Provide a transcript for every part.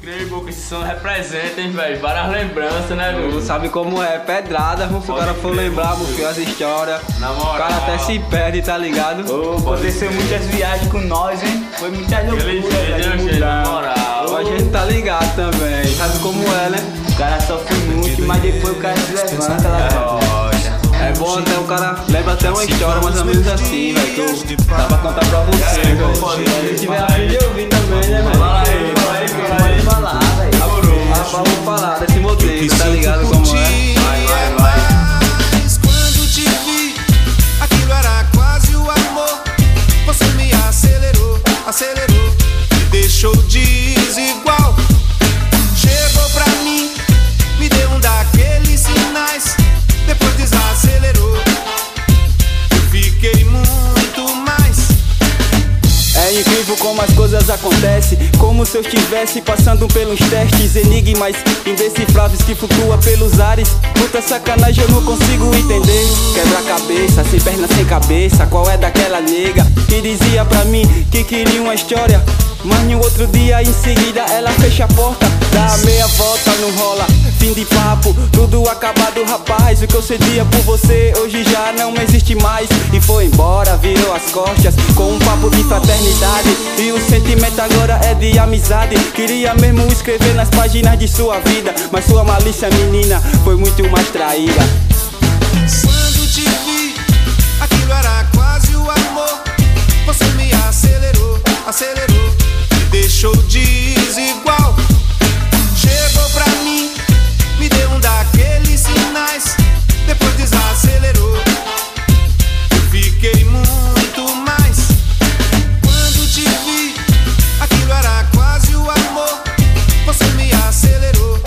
Incrível que esse som representa, hein, velho? Várias lembranças, né, velho? Sabe como é? Pedrada, se o cara for lembrar, meu as histórias. Na moral. O cara até se perde, tá ligado? Aconteceu muitas viagens com nós, hein? Foi muitas loucuras, velho. Na moral. A gente tá ligado também. Sabe como é, né? O cara sofre muito, mas depois o cara se levanta lá. É bom até o cara lembra até uma história mais ou menos assim, velho. Dá pra contar pra você, velho. Se tiver a fim de ouvir também, né, velho? Fala aí, Pode falar, velho. Vamos falar desse modelo, tá ligado como é? Vai. Mas quando te vi, aquilo era quase o amor. Você me acelerou, me deixou desigual. Chegou pra mim, me deu um daqueles sinais. Depois desacelerou, eu fiquei muito mais. É incrível como as coisas acontecem, como se eu estivesse passando pelos testes, enigmas indecifráveis que flutuam pelos ares. Puta sacanagem, eu não consigo entender. Quebra-cabeça, sem perna, sem cabeça. Qual é daquela nega que dizia pra mim que queria uma história, mas no outro dia em seguida ela fecha a porta, dá a meia volta, não rola, fim de papo, tudo acabado, rapaz. O que eu cedia por você hoje já não existe mais. E foi embora, virou as costas com um papo de fraternidade, e o sentimento agora é de amizade. Queria mesmo escrever nas páginas de sua vida, mas sua malícia, menina, foi muito mais traída. Quando te vi, aquilo era quase o amor. Você me acelerou, me deixou desigual. Chegou pra mim, me deu um daqueles sinais. Depois desacelerou, eu fiquei muito mais. Quando te vi, aquilo era quase o amor. Você me acelerou,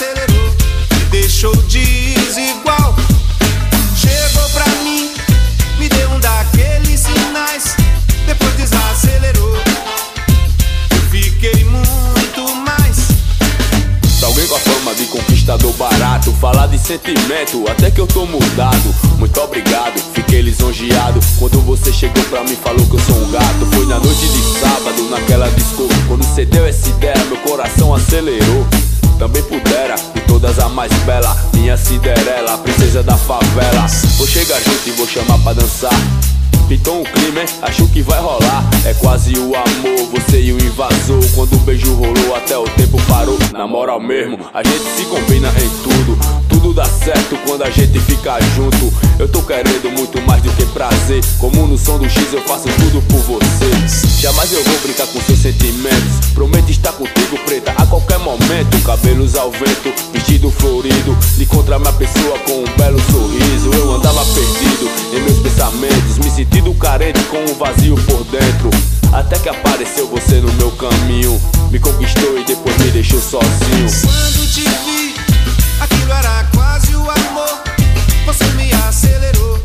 me deixou desigual. Chegou pra mim, me deu um daqueles sinais. Depois desacelerou, eu fiquei muito mais. Pra alguém com a fama de conquistador barato, falar de sentimento, até que eu tô mudado. Muito obrigado, fiquei lisonjeado quando você chegou pra mim e falou que eu sou um gato. Foi na noite de sábado, naquela disco, quando você deu essa ideia, meu coração acelerou. Também pudera, de todas a mais bela, minha Cinderela, a princesa da favela. Vou chegar junto e vou chamar pra dançar. Pintou um clima, hein? Acho que vai rolar. É quase o amor, você e o invasor. Quando o beijo rolou, até o tempo parou. Na moral mesmo, a gente se combina em tudo. Tudo dá certo quando a gente fica junto. Eu tô querendo muito mais do que prazer. Como no som do X eu faço tudo por você. Jamais eu vou brincar com seus sentimentos. Prometo estar contigo, preta, a qualquer momento. Cabelos ao vento, vestido florido. Encontrar minha pessoa com um belo sorriso. Eu andava perdido em meus pensamentos, me sentindo carente com um vazio por dentro. Até que apareceu você no meu caminho, me conquistou e depois me deixou sozinho. Quando te vi, aquilo era quase o amor. Você me acelerou,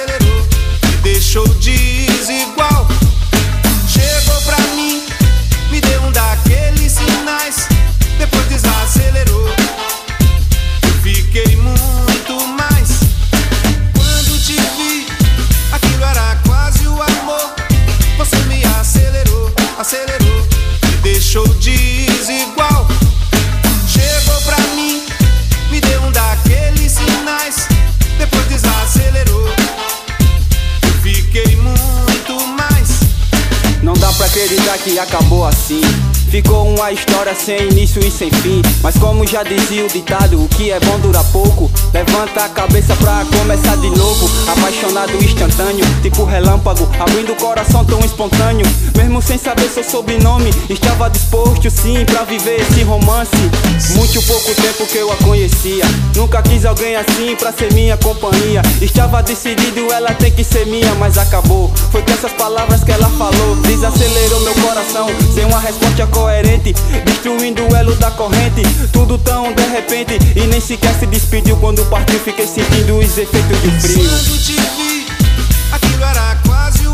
me deixou desigual. Chegou pra mim, me deu um daqueles sinais. Depois desacelerou, eu fiquei muito mais. Quando te vi, aquilo era quase o amor. Você me acelerou, me deixou desigual. Chegou pra mim, me deu um daqueles sinais. Depois desacelerou, eu fiquei muito mais. Não dá pra acreditar que acabou assim. Ficou uma história sem início e sem fim. Mas como já dizia o ditado, o que é bom dura pouco. Levanta a cabeça pra começar de novo. Apaixonado instantâneo, tipo relâmpago, abrindo o coração tão espontâneo. Mesmo sem saber seu sobrenome, estava disposto sim pra viver esse romance. Muito pouco tempo que eu a conhecia, nunca quis alguém assim pra ser minha companhia. Estava decidido, ela tem que ser minha, mas acabou. Foi com essas palavras que ela falou, desacelerou meu coração sem uma resposta coerente, destruindo o elo da corrente. Tudo tão de repente e nem sequer se despediu. Quando partiu fiquei sentindo os efeitos de frio. Quando te vi, aquilo era quase